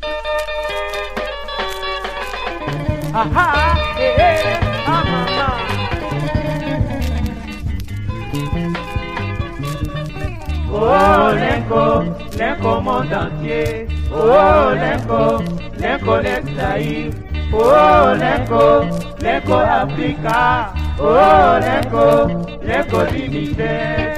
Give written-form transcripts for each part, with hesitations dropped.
Aha, ah maman. Oh Lenko monde entier. Oh Lenko l'ex-Zaïre. Oh Lenko Africa. Oh Lenko limité.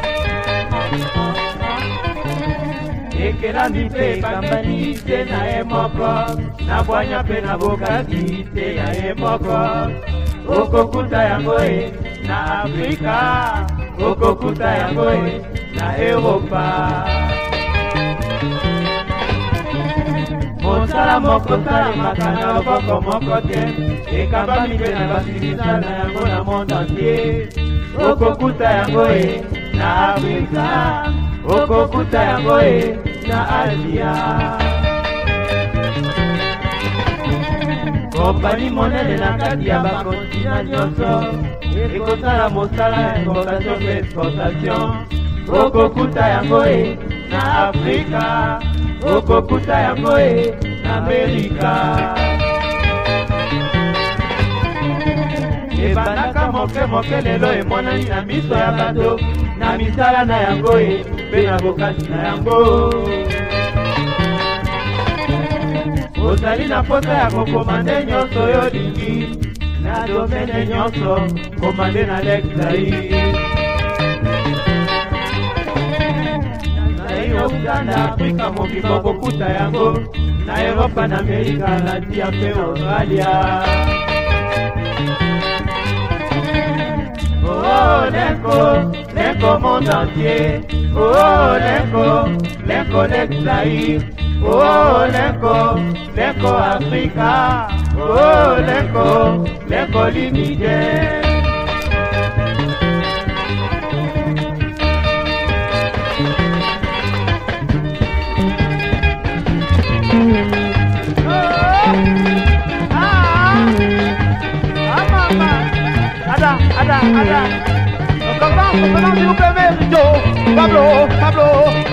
Ekela mpe kambani te na ye moko, na bwanya pe na bokaki te ya ye moko. Okokuta yango e na Afrika, okokuta yango e na Europa. Mosala moko salemaka na loboko moko te, ekambami mpe na basilisala yango na monde entier. Okokuta yango e na Afrika, okokuta yango e na Asia. Kompani monene na kati ya bakontina nyonso, ekosala mosala importation pe exportation. Okokuta yango e na Afrika, okokuta yango e na Amerika. Ebandaka moke lelo emonani na miso ya bato, na misala na yango e pe na bokasi na yango. Ozali na pota ya kokomande nyonso yo lingi, na domene nyonso komande na l'ex-Zaïre. Na Uganda, Afrika mobimba kokuta yango, na Europa na Amerika, Asia pe Australia. Oh Lenko monde entier. Oh Lenko l'ex-Zaïre. Oh Lenko Africa. Oh Lenko limité. Ada. Comment s'il vous plaît, Pablo.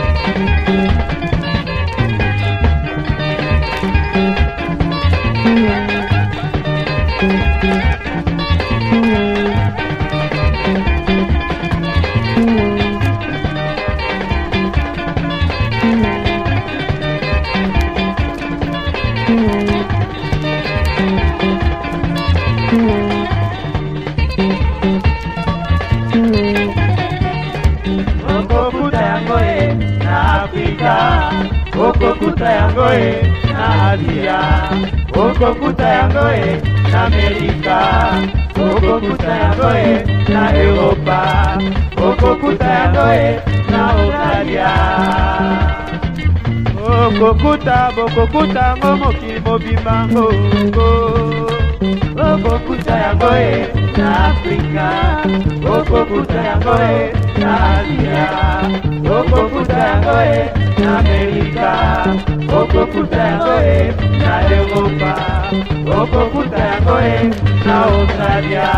Okokuta yango e na Asia, okokuta yango e na Amerika, okokuta yango e na Europa, okokuta yango e na Australia. Bokokuta yango mokili mobimba ngo. Okokuta yango e na Afrika, okokuta yango e na Asia, okokuta yango e na Amerika, okokuta yango e na Europa, okokuta yango e na Australia.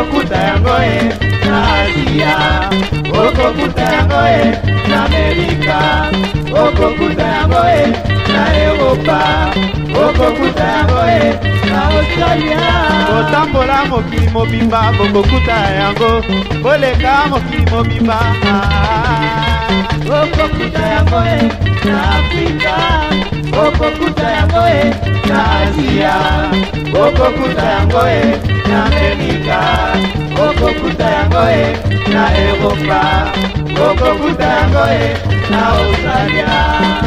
okokuta yango na Asia, okokuta yango na Amerika, okokuta yango na Europa, okokuta yango na Australia. Kotambola mokili mobimba bokokuta yango, koleka mokili mobimba okokuta yango na Afrika, okokuta yango na Asia, okokuta yango na Amerika, okokuta yango na Europa, okokuta yango na Australia.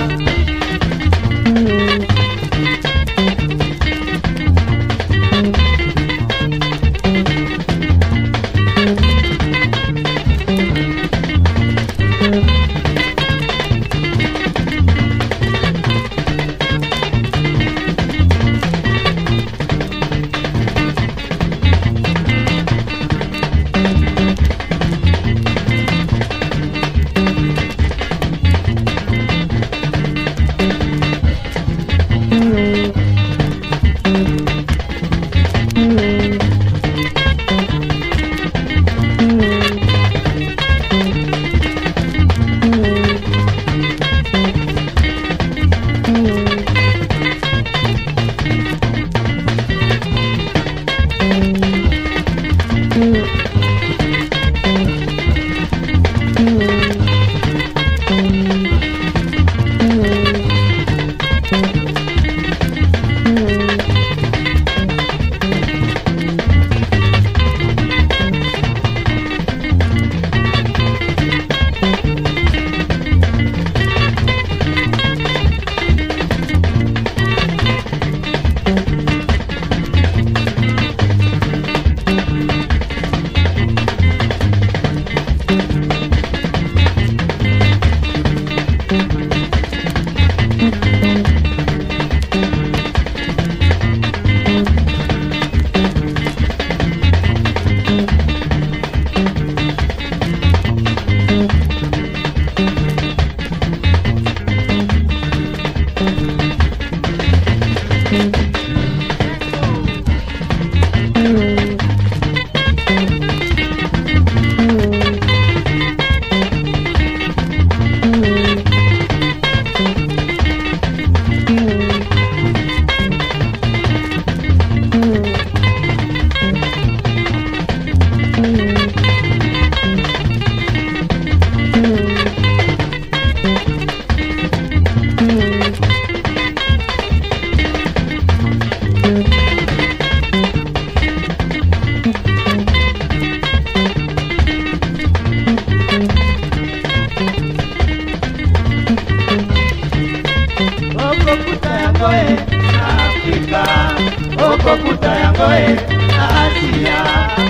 okokuta yango na Asia,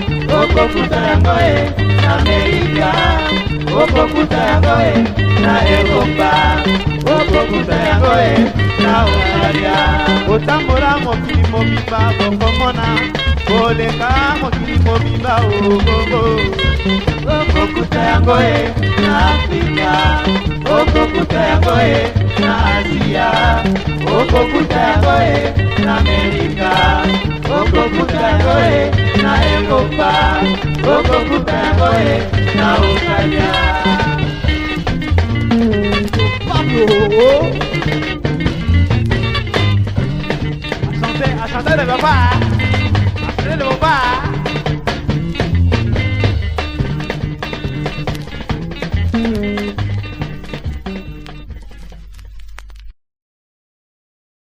okokuta yango na Amerika, okokuta yango na Europa, okokuta yango na Australia. Otambola mokili mobimba bokomona, koleka mokili mobimba ogogo. Okokuta yango na Afrika, okokuta yango na Asia, okokuta yango na Amerika, okokuta yango na Europa, okokuta yango na Australia. A chanter le papa, a chanter le papa.